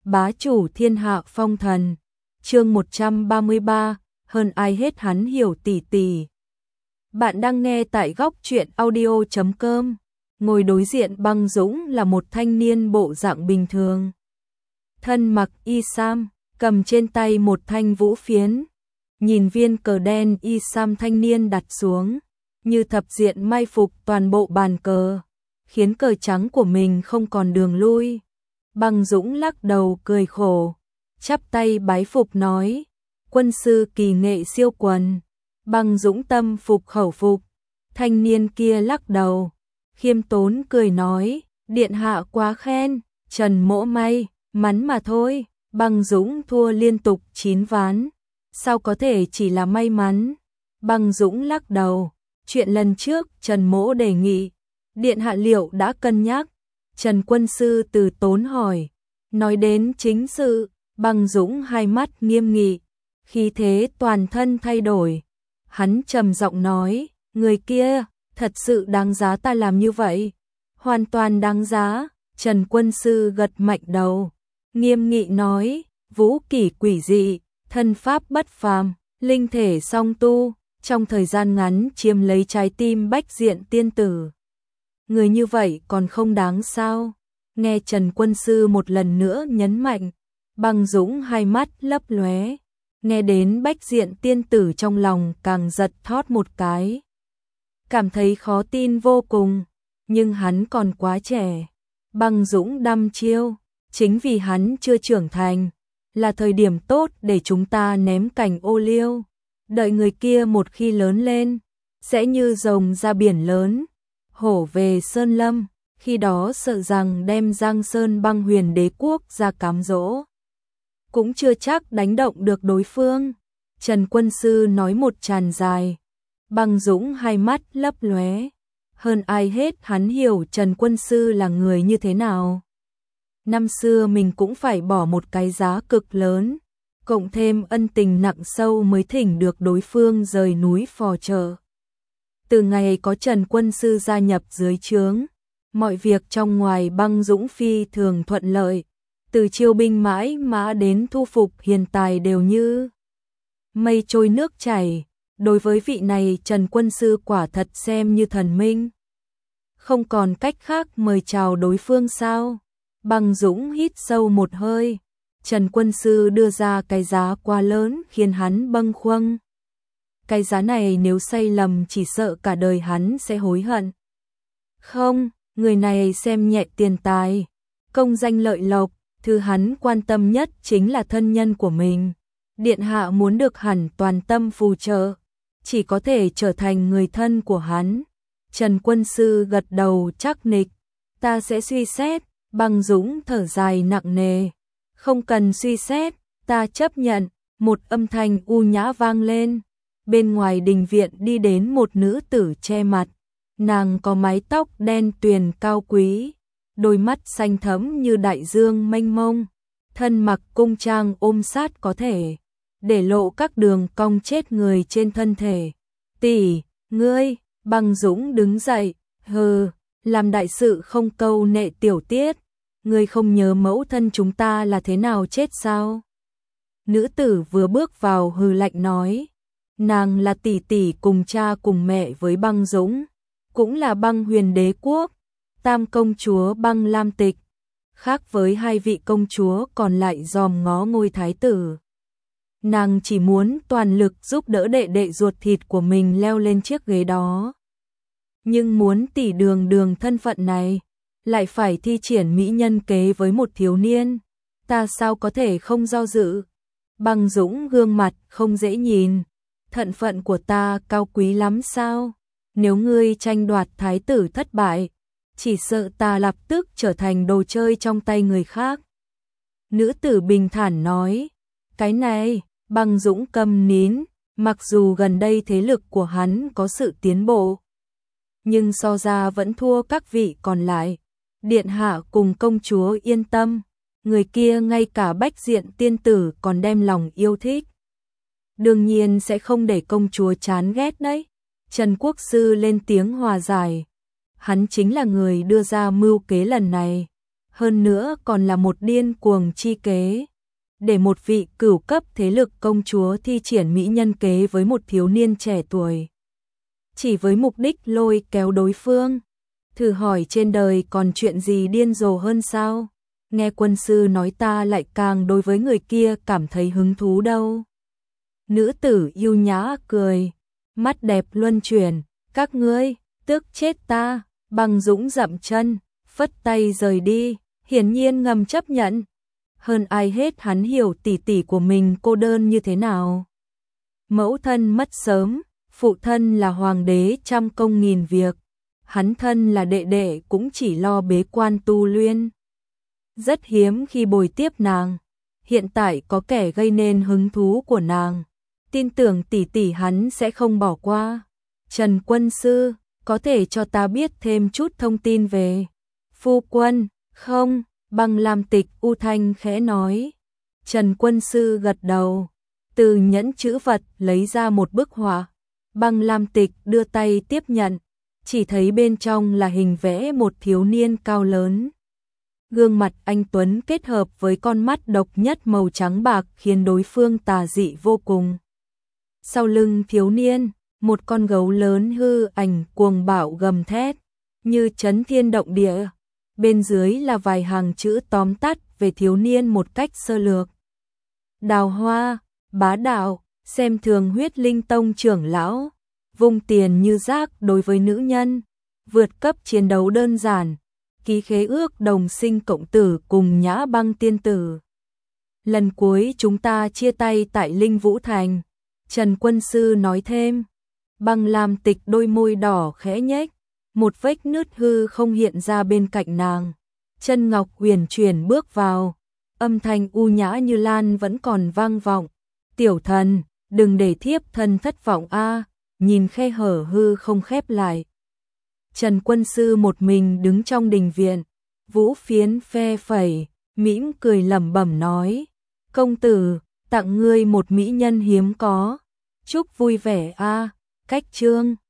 bá chủ thiên hạ phong thần. Chương 133, hơn ai hết hắn hiểu tỷ tỷ. Bạn đang nghe tại góc truyện audio.com. Ngồi đối diện Băng Dũng là một thanh niên bộ dạng bình thường. Thân mặc y sam, cầm trên tay một thanh vũ phiến. Nhìn viên cờ đen y sam thanh niên đặt xuống, như thập diện mai phục toàn bộ bàn cờ, khiến cờ trắng của mình không còn đường lui. Băng Dũng lắc đầu cười khổ, chắp tay bái phục nói, quân sư kỳ nghệ siêu quần. Băng Dũng tâm phục khẩu phục. Thanh niên kia lắc đầu, khiêm tốn cười nói, điện hạ quá khen, Trần Mỗ may mắn mà thôi. Băng Dũng thua liên tục 9 ván, sao có thể chỉ là may mắn. Băng Dũng lắc đầu, chuyện lần trước Trần Mỗ đề nghị, điện hạ liệu đã cân nhắc. Trần quân sư từ tốn hỏi, nói đến chính sự. Băng Dũng hai mắt nghiêm nghị, khí thế toàn thân thay đổi. Hắn trầm giọng nói, người kia thật sự đáng giá ta làm như vậy. Hoàn toàn đáng giá. Trần quân sư gật mạnh đầu, nghiêm nghị nói, vũ kỷ quỷ dị, thân pháp bất phàm, linh thể song tu, trong thời gian ngắn chiếm lấy trái tim bách diện tiên tử. Người như vậy còn không đáng sao? Nghe Trần quân sư một lần nữa nhấn mạnh, Băng Dũng hai mắt lấp lóe, nghe đến bách diện tiên tử trong lòng càng giật thót một cái. Cảm thấy khó tin vô cùng, nhưng hắn còn quá trẻ. Băng Dũng đăm chiêu, chính vì hắn chưa trưởng thành, là thời điểm tốt để chúng ta ném cành ô liu. Đợi người kia một khi lớn lên, sẽ như rồng ra biển lớn, hổ về sơn lâm, khi đó sợ rằng đem Giang Sơn Băng Huyền Đế quốc ra cám dỗ, cũng chưa chắc đánh động được đối phương. Trần quân sư nói một tràn dài. Băng Dũng hai mắt lấp lóe, hơn ai hết hắn hiểu Trần quân sư là người như thế nào. Năm xưa mình cũng phải bỏ một cái giá cực lớn, cộng thêm ân tình nặng sâu mới thỉnh được đối phương rời núi phò trợ. Từ ngày có Trần quân sư gia nhập dưới trướng, mọi việc trong ngoài Băng Dũng phi thường thuận lợi, từ chiêu binh mãi mã đến thu phục hiền tài đều như mây trôi nước chảy. Đối với vị này Trần quân sư quả thật xem như thần minh. Không còn cách khác mời chào đối phương sao? Băng Dũng hít sâu một hơi. Trần quân sư đưa ra cái giá quá lớn khiến hắn bâng khuâng. Cái giá này nếu sai lầm chỉ sợ cả đời hắn sẽ hối hận. Không, người này xem nhẹ tiền tài, công danh lợi lộc, thứ hắn quan tâm nhất chính là thân nhân của mình. Điện hạ muốn được hẳn toàn tâm phù trợ, chỉ có thể trở thành người thân của hắn. Trần quân sư gật đầu chắc nịch, ta sẽ suy xét. Băng Dũng thở dài nặng nề, không cần suy xét, ta chấp nhận. Một âm thanh u nhã vang lên, bên ngoài đình viện đi đến một nữ tử che mặt. Nàng có mái tóc đen tuyền cao quý, đôi mắt xanh thẫm như đại dương mênh mông, thân mặc cung trang ôm sát có thể để lộ các đường cong chết người trên thân thể. Tỷ, ngươi. Băng Dũng đứng dậy, hừ, làm đại sự không câu nệ tiểu tiết, ngươi không nhớ mẫu thân chúng ta là thế nào chết sao? Nữ tử vừa bước vào hừ lạnh nói, nàng là tỷ tỷ cùng cha cùng mẹ với Băng Dũng, cũng là Băng Huyền Đế quốc, tam công chúa Băng Lam Tịch, khác với hai vị công chúa còn lại dòm ngó ngôi thái tử. Nàng chỉ muốn toàn lực giúp đỡ đệ đệ ruột thịt của mình leo lên chiếc ghế đó. Nhưng muốn tỷ đường đường thân phận này, lại phải thi triển mỹ nhân kế với một thiếu niên. Ta sao có thể không do dự? Băng Dũng gương mặt không dễ nhìn. Thân phận của ta cao quý lắm sao? Nếu ngươi tranh đoạt thái tử thất bại, chỉ sợ ta lập tức trở thành đồ chơi trong tay người khác. Nữ tử bình thản nói, cái này. Băng Dũng câm nín, mặc dù gần đây thế lực của hắn có sự tiến bộ, nhưng so ra vẫn thua các vị còn lại. Điện hạ cùng công chúa yên tâm, người kia ngay cả bách diện tiên tử còn đem lòng yêu thích. Đương nhiên sẽ không để công chúa chán ghét đấy. Trần quốc sư lên tiếng hòa giải. Hắn chính là người đưa ra mưu kế lần này. hơn nữa còn là một điên cuồng chi kế. Để một vị cửu cấp thế lực công chúa thi triển mỹ nhân kế với một thiếu niên trẻ tuổi. Chỉ với mục đích lôi kéo đối phương. Thử hỏi trên đời còn chuyện gì điên rồ hơn sao? Nghe quân sư nói ta lại càng đối với người kia cảm thấy hứng thú đâu. Nữ tử yêu nhã cười, mắt đẹp luân chuyển, các ngươi, tức chết ta, Băng Dũng dậm chân, phất tay rời đi, hiển nhiên ngầm chấp nhận. Hơn ai hết hắn hiểu tỷ tỷ của mình cô đơn như thế nào. Mẫu thân mất sớm, phụ thân là hoàng đế trăm công nghìn việc, hắn thân là đệ đệ cũng chỉ lo bế quan tu luyện. Rất hiếm khi bồi tiếp nàng, hiện tại có kẻ gây nên hứng thú của nàng, tin tưởng tỷ tỷ hắn sẽ không bỏ qua. Trần quân sư, có thể cho ta biết thêm chút thông tin về phu quân, không? Băng Lam Tịch u thanh khẽ nói. Trần quân sư gật đầu, từ nhẫn chữ vật lấy ra một bức họa. Băng Lam Tịch đưa tay tiếp nhận, chỉ thấy bên trong là hình vẽ một thiếu niên cao lớn. Gương mặt anh tuấn kết hợp với con mắt độc nhất màu trắng bạc khiến đối phương tà dị vô cùng. Sau lưng thiếu niên, một con gấu lớn hư ảnh cuồng bạo gầm thét, như chấn thiên động địa. Bên dưới là vài hàng chữ tóm tắt về thiếu niên một cách sơ lược. Đào hoa, bá đạo, xem thường Huyết Linh Tông trưởng lão, vung tiền như rác đối với nữ nhân, vượt cấp chiến đấu đơn giản, ký khế ước đồng sinh cộng tử cùng Nhã Băng tiên tử. Lần cuối chúng ta chia tay tại Linh Vũ Thành, Trần quân sư nói thêm. Băng Lam Tịch đôi môi đỏ khẽ nhếch, một vết nứt hư không hiện ra bên cạnh nàng. Chân ngọc huyền chuyển bước vào, âm thanh u nhã như lan vẫn còn vang vọng. Tiểu thần, đừng để thiếp thân thất vọng a. Nhìn khe hở hư không khép lại. Trần quân sư một mình đứng trong đình viện, vũ phiến phe phẩy, mỉm cười lẩm bẩm nói: công tử, tặng ngươi một mỹ nhân hiếm có, chúc vui vẻ a. Cách chương